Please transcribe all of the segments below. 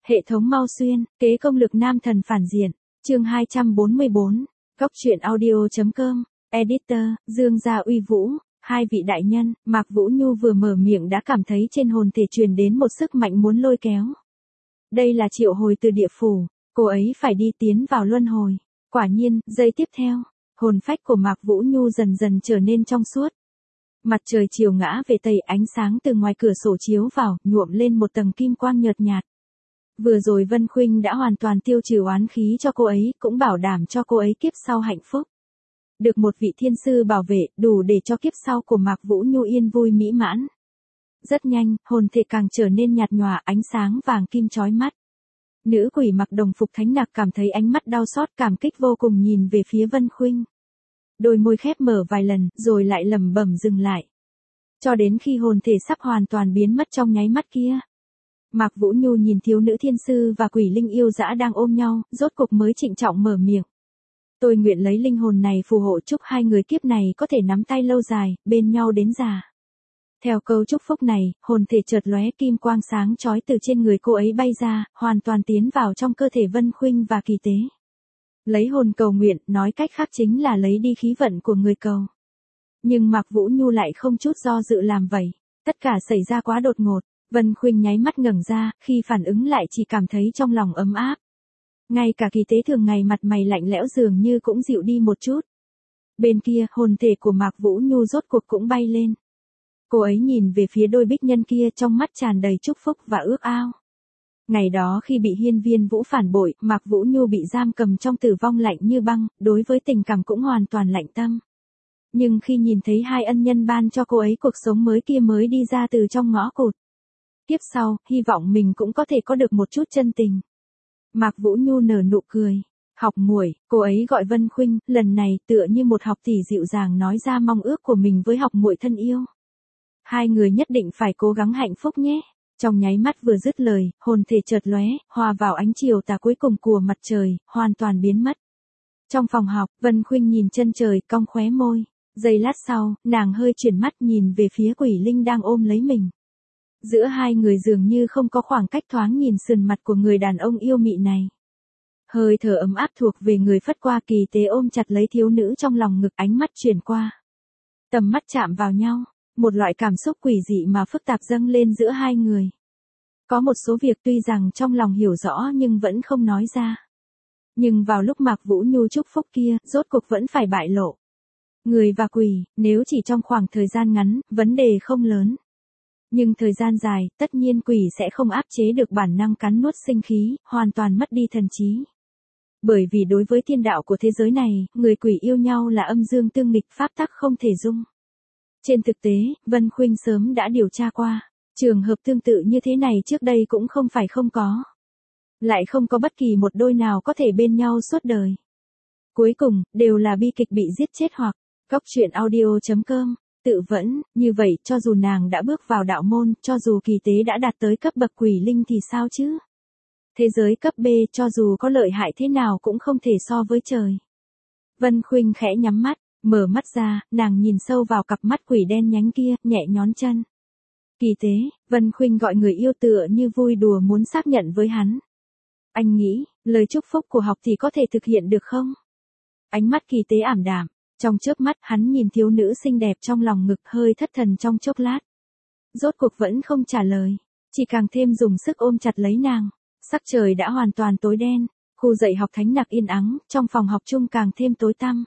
Hệ thống Mao Xuyên, kế công lực nam thần phản diện, chương 244, góc truyện audio.com, editor, Dương Gia Uy Vũ, hai vị đại nhân, Mạc Vũ Nhu vừa mở miệng đã cảm thấy trên hồn thể truyền đến một sức mạnh muốn lôi kéo. Đây là triệu hồi từ địa phủ, cô ấy phải đi tiến vào luân hồi. Quả nhiên, giây tiếp theo, hồn phách của Mạc Vũ Nhu dần dần trở nên trong suốt. Mặt trời chiều ngã về tây, ánh sáng từ ngoài cửa sổ chiếu vào, nhuộm lên một tầng kim quang nhợt nhạt. Vừa rồi Vân Khuynh đã hoàn toàn tiêu trừ oán khí cho cô ấy, cũng bảo đảm cho cô ấy kiếp sau hạnh phúc. Được một vị thiên sư bảo vệ, đủ để cho kiếp sau của Mạc Vũ Nhu yên vui mỹ mãn. Rất nhanh, hồn thể càng trở nên nhạt nhòa, ánh sáng vàng kim chói mắt. Nữ quỷ mặc đồng phục thánh nặc cảm thấy ánh mắt đau xót cảm kích vô cùng nhìn về phía Vân Khuynh. Đôi môi khép mở vài lần, rồi lại lẩm bẩm dừng lại. Cho đến khi hồn thể sắp hoàn toàn biến mất trong nháy mắt kia. Mạc Vũ Nhu nhìn thiếu nữ thiên sư và quỷ linh yêu dã đang ôm nhau, rốt cục mới trịnh trọng mở miệng. Tôi nguyện lấy linh hồn này phù hộ chúc hai người kiếp này có thể nắm tay lâu dài, bên nhau đến già. Theo câu chúc phúc này, hồn thể chợt lóe kim quang sáng chói từ trên người cô ấy bay ra, hoàn toàn tiến vào trong cơ thể Vân Khuynh và Kỳ Tế. Lấy hồn cầu nguyện, nói cách khác chính là lấy đi khí vận của người cầu. Nhưng Mạc Vũ Nhu lại không chút do dự làm vậy. Tất cả xảy ra quá đột ngột. Vân Khuynh nháy mắt ngẩng ra, khi phản ứng lại chỉ cảm thấy trong lòng ấm áp. Ngay cả Kỳ Tế thường ngày mặt mày lạnh lẽo dường như cũng dịu đi một chút. Bên kia, hồn thể của Mạc Vũ Nhu rốt cuộc cũng bay lên. Cô ấy nhìn về phía đôi bích nhân kia, trong mắt tràn đầy chúc phúc và ước ao. Ngày đó khi bị Hiên Viên Vũ phản bội, Mạc Vũ Nhu bị giam cầm trong tử vong lạnh như băng, đối với tình cảm cũng hoàn toàn lạnh tâm. Nhưng khi nhìn thấy hai ân nhân ban cho cô ấy cuộc sống mới kia mới đi ra từ trong ngõ cụt. Tiếp sau, hy vọng mình cũng có thể có được một chút chân tình. Mạc Vũ Nhu nở nụ cười. Học muội, cô ấy gọi Vân Khuynh, lần này tựa như một học tỷ dịu dàng nói ra mong ước của mình với học muội thân yêu. Hai người nhất định phải cố gắng hạnh phúc nhé. Trong nháy mắt vừa dứt lời, hồn thể chợt lóe, hòa vào ánh chiều tà cuối cùng của mặt trời, hoàn toàn biến mất. Trong phòng học, Vân Khuynh nhìn chân trời, cong khóe môi. Giây lát sau, nàng hơi chuyển mắt nhìn về phía quỷ linh đang ôm lấy mình. Giữa hai người dường như không có khoảng cách, thoáng nhìn sườn mặt của người đàn ông yêu mị này. Hơi thở ấm áp thuộc về người phất qua, Kỳ Tế ôm chặt lấy thiếu nữ trong lòng ngực, ánh mắt chuyển qua. Tầm mắt chạm vào nhau, một loại cảm xúc quỷ dị mà phức tạp dâng lên giữa hai người. Có một số việc tuy rằng trong lòng hiểu rõ nhưng vẫn không nói ra. Nhưng vào lúc Mạc Vũ Nhu chúc phúc kia, rốt cuộc vẫn phải bại lộ. Người và quỷ, nếu chỉ trong khoảng thời gian ngắn, vấn đề không lớn. Nhưng thời gian dài, tất nhiên quỷ sẽ không áp chế được bản năng cắn nuốt sinh khí, hoàn toàn mất đi thần trí. Bởi vì đối với thiên đạo của thế giới này, người quỷ yêu nhau là âm dương tương nghịch, pháp tắc không thể dung. Trên thực tế, Vân Khuynh sớm đã điều tra qua, trường hợp tương tự như thế này trước đây cũng không phải không có. Lại không có bất kỳ một đôi nào có thể bên nhau suốt đời. Cuối cùng, đều là bi kịch bị giết chết hoặc, góc truyện audio.com. Tự vẫn, như vậy, cho dù nàng đã bước vào đạo môn, cho dù Kỳ Tế đã đạt tới cấp bậc quỷ linh thì sao chứ? Thế giới cấp B cho dù có lợi hại thế nào cũng không thể so với trời. Vân Khuynh khẽ nhắm mắt, mở mắt ra, nàng nhìn sâu vào cặp mắt quỷ đen nhánh kia, nhẹ nhón chân. Kỳ Tế, Vân Khuynh gọi người yêu tựa như vui đùa muốn xác nhận với hắn. Anh nghĩ, lời chúc phúc của học thì có thể thực hiện được không? Ánh mắt Kỳ Tế ảm đạm. Trong chớp mắt hắn nhìn thiếu nữ xinh đẹp trong lòng ngực, hơi thất thần trong chốc lát. Rốt cuộc vẫn không trả lời, chỉ càng thêm dùng sức ôm chặt lấy nàng. Sắc trời đã hoàn toàn tối đen, khu dạy học thánh nặc yên ắng, trong phòng học chung càng thêm tối tăm.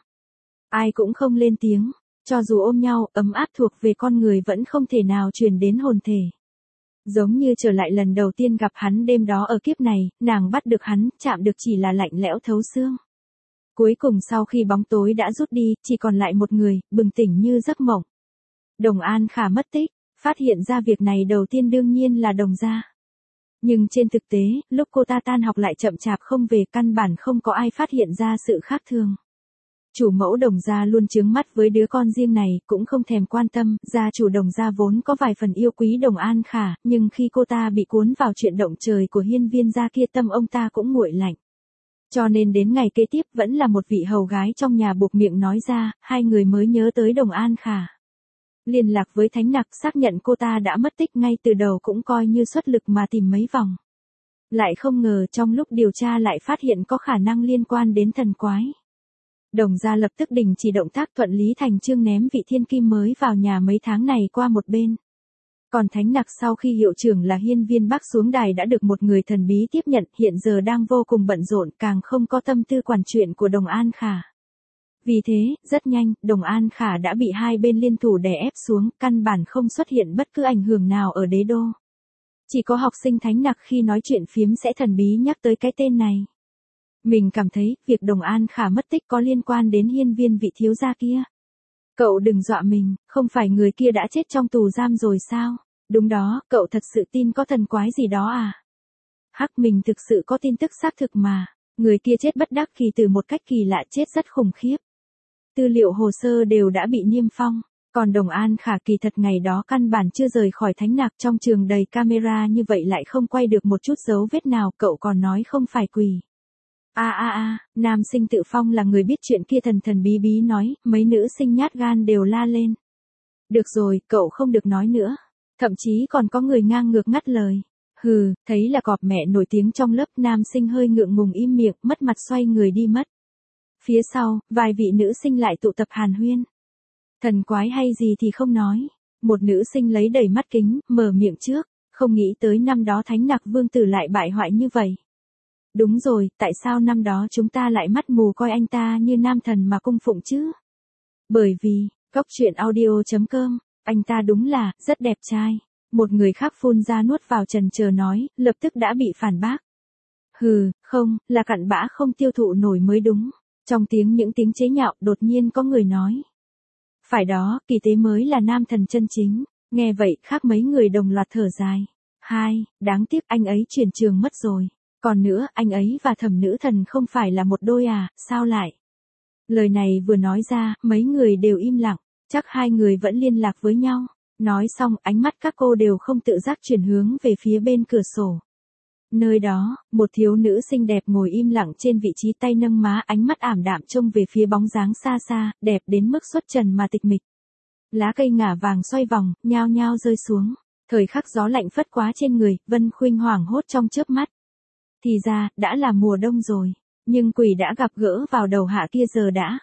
Ai cũng không lên tiếng, cho dù ôm nhau, ấm áp thuộc về con người vẫn không thể nào truyền đến hồn thể. Giống như trở lại lần đầu tiên gặp hắn đêm đó ở kiếp này, nàng bắt được hắn, chạm được chỉ là lạnh lẽo thấu xương. Cuối cùng sau khi bóng tối đã rút đi, chỉ còn lại một người, bừng tỉnh như giấc mộng. Đồng An Khả mất tích, phát hiện ra việc này đầu tiên đương nhiên là Đồng gia. Nhưng trên thực tế, lúc cô ta tan học lại chậm chạp không về, căn bản không có ai phát hiện ra sự khác thường. Chủ mẫu Đồng gia luôn chướng mắt với đứa con riêng này, cũng không thèm quan tâm, gia chủ Đồng gia vốn có vài phần yêu quý Đồng An Khả, nhưng khi cô ta bị cuốn vào chuyện động trời của Hiên Viên gia kia, tâm ông ta cũng nguội lạnh. Cho nên đến ngày kế tiếp vẫn là một vị hầu gái trong nhà buộc miệng nói ra, hai người mới nhớ tới Đồng An Khả. Liên lạc với thánh nặc xác nhận cô ta đã mất tích, ngay từ đầu cũng coi như xuất lực mà tìm mấy vòng. Lại không ngờ trong lúc điều tra lại phát hiện có khả năng liên quan đến thần quái. Đồng gia lập tức đình chỉ động tác, thuận lý thành chương ném vị thiên kim mới vào nhà mấy tháng này qua một bên. Còn Thánh Nặc sau khi hiệu trưởng là Hiên Viên Bắc xuống đài đã được một người thần bí tiếp nhận, hiện giờ đang vô cùng bận rộn, càng không có tâm tư quản chuyện của Đồng An Khả. Vì thế, rất nhanh, Đồng An Khả đã bị hai bên liên thủ đè ép xuống, căn bản không xuất hiện bất cứ ảnh hưởng nào ở đế đô. Chỉ có học sinh Thánh Nặc khi nói chuyện phiếm sẽ thần bí nhắc tới cái tên này. Mình cảm thấy, việc Đồng An Khả mất tích có liên quan đến hiên viên vị thiếu gia kia. Cậu đừng dọa mình, không phải người kia đã chết trong tù giam rồi sao? Đúng đó, cậu thật sự tin có thần quái gì đó à? Hắc, mình thực sự có tin tức xác thực mà. Người kia chết bất đắc kỳ từ một cách kỳ lạ, chết rất khủng khiếp. Tư liệu hồ sơ đều đã bị niêm phong. Còn Đồng An Khả kỳ thật ngày đó căn bản chưa rời khỏi Thánh Nặc, trong trường đầy camera như vậy lại không quay được một chút dấu vết nào, cậu còn nói không phải quỷ. Nam sinh tự phong là người biết chuyện kia thần thần bí bí nói, mấy nữ sinh nhát gan đều la lên. Được rồi, cậu không được nói nữa. Thậm chí còn có người ngang ngược ngắt lời. Hừ, thấy là cọp mẹ nổi tiếng trong lớp, nam sinh hơi ngượng ngùng im miệng, mất mặt xoay người đi mất. Phía sau, vài vị nữ sinh lại tụ tập hàn huyên. Thần quái hay gì thì không nói. Một nữ sinh lấy đầy mắt kính, mở miệng trước, không nghĩ tới năm đó Thánh Nặc vương tử lại bại hoại như vậy. Đúng rồi, tại sao năm đó chúng ta lại mắt mù coi anh ta như nam thần mà cung phụng chứ? Bởi vì, Cóc Truyện Audio.com, anh ta đúng là, rất đẹp trai. Một người khác phun ra nuốt vào trần chờ nói, lập tức đã bị phản bác. Hừ, không, là cặn bã không tiêu thụ nổi mới đúng. Trong những tiếng chế nhạo, đột nhiên có người nói. Phải đó, Kỳ Tế mới là nam thần chân chính. Nghe vậy, khác mấy người đồng loạt thở dài. Đáng tiếc anh ấy chuyển trường mất rồi. Còn nữa, anh ấy và Thẩm nữ thần không phải là một đôi à, sao lại? Lời này vừa nói ra, mấy người đều im lặng, chắc hai người vẫn liên lạc với nhau. Nói xong, ánh mắt các cô đều không tự giác chuyển hướng về phía bên cửa sổ. Nơi đó, một thiếu nữ xinh đẹp ngồi im lặng trên vị trí, tay nâng má, ánh mắt ảm đạm trông về phía bóng dáng xa xa, đẹp đến mức xuất trần mà tịch mịch. Lá cây ngả vàng xoay vòng, nhao nhao rơi xuống. Thời khắc gió lạnh phất quá trên người, Vân Khuynh hoảng hốt trong chớp mắt. Thì ra, đã là mùa đông rồi. Nhưng quỷ đã gặp gỡ vào đầu hạ kia giờ đã.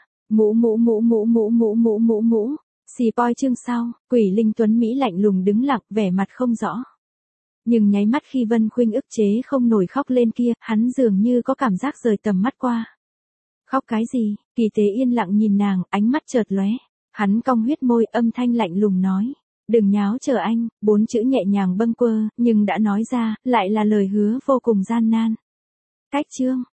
Xì poi chương sau, quỷ linh tuấn Mỹ lạnh lùng đứng lặng, vẻ mặt không rõ. Nhưng nháy mắt khi Vân Khuynh ức chế không nổi khóc lên kia, hắn dường như có cảm giác rời tầm mắt qua. Khóc cái gì? Kỳ Tế yên lặng nhìn nàng, ánh mắt chợt lóe. Hắn cong huyết môi, âm thanh lạnh lùng nói. Đừng nháo chờ anh, 4 chữ nhẹ nhàng bâng quơ, nhưng đã nói ra, lại là lời hứa vô cùng gian nan. Cách chương.